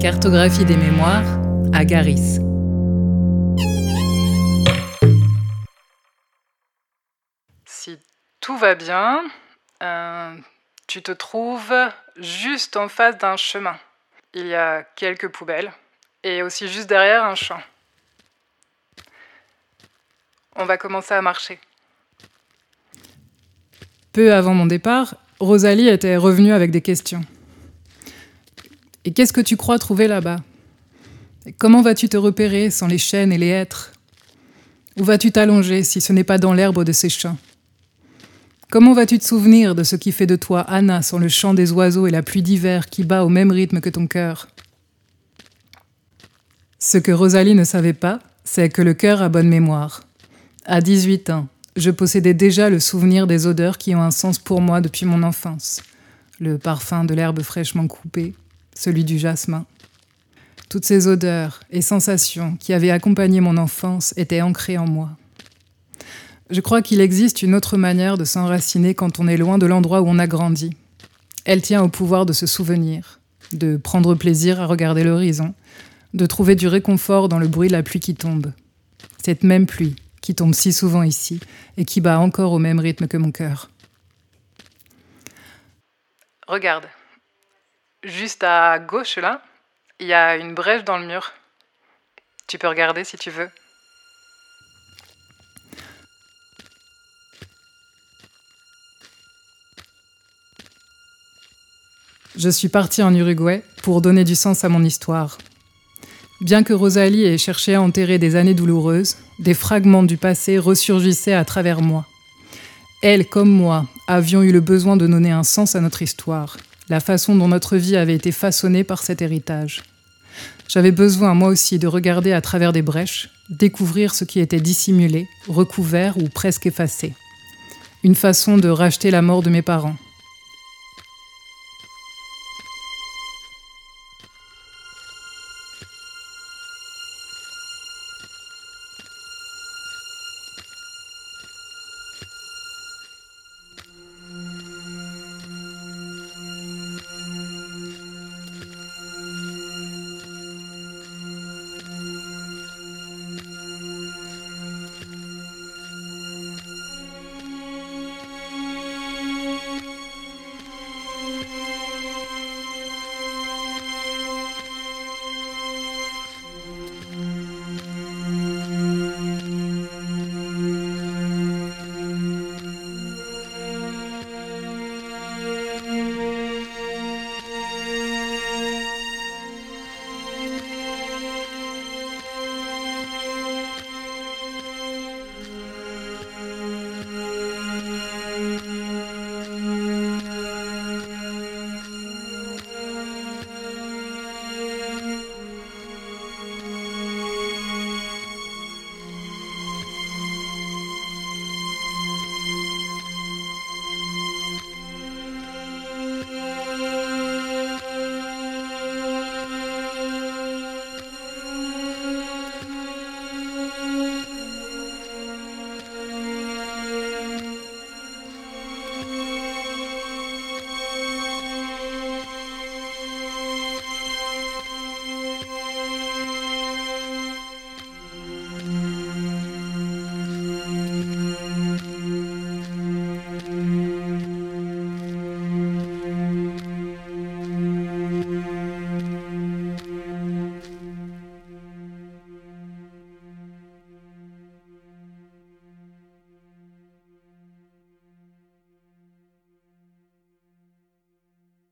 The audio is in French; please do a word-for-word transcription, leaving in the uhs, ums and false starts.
Cartographie des mémoires, Agaris. Si tout va bien, euh, tu te trouves juste en face d'un chemin. Il y a quelques poubelles et aussi juste derrière un champ. On va commencer à marcher. Peu avant mon départ, Rosalie était revenue avec des questions. Et qu'est-ce que tu crois trouver là-bas ? Et comment vas-tu te repérer sans les chênes et les hêtres ? Où vas-tu t'allonger si ce n'est pas dans l'herbe de ces champs ? Comment vas-tu te souvenir de ce qui fait de toi Anna sans le chant des oiseaux et la pluie d'hiver qui bat au même rythme que ton cœur ? Ce que Rosalie ne savait pas, c'est que le cœur a bonne mémoire. À dix-huit ans, je possédais déjà le souvenir des odeurs qui ont un sens pour moi depuis mon enfance. Le parfum de l'herbe fraîchement coupée, celui du jasmin. Toutes ces odeurs et sensations qui avaient accompagné mon enfance étaient ancrées en moi. Je crois qu'il existe une autre manière de s'enraciner quand on est loin de l'endroit où on a grandi. Elle tient au pouvoir de se souvenir, de prendre plaisir à regarder l'horizon, de trouver du réconfort dans le bruit de la pluie qui tombe. Cette même pluie qui tombe si souvent ici et qui bat encore au même rythme que mon cœur. Regarde, juste à gauche là, il y a une brèche dans le mur. Tu peux regarder si tu veux. Je suis partie en Uruguay pour donner du sens à mon histoire. Bien que Rosalie ait cherché à enterrer des années douloureuses, des fragments du passé ressurgissaient à travers moi. Elle, comme moi, avions eu le besoin de donner un sens à notre histoire, la façon dont notre vie avait été façonnée par cet héritage. J'avais besoin, moi aussi, de regarder à travers des brèches, découvrir ce qui était dissimulé, recouvert ou presque effacé. Une façon de racheter la mort de mes parents.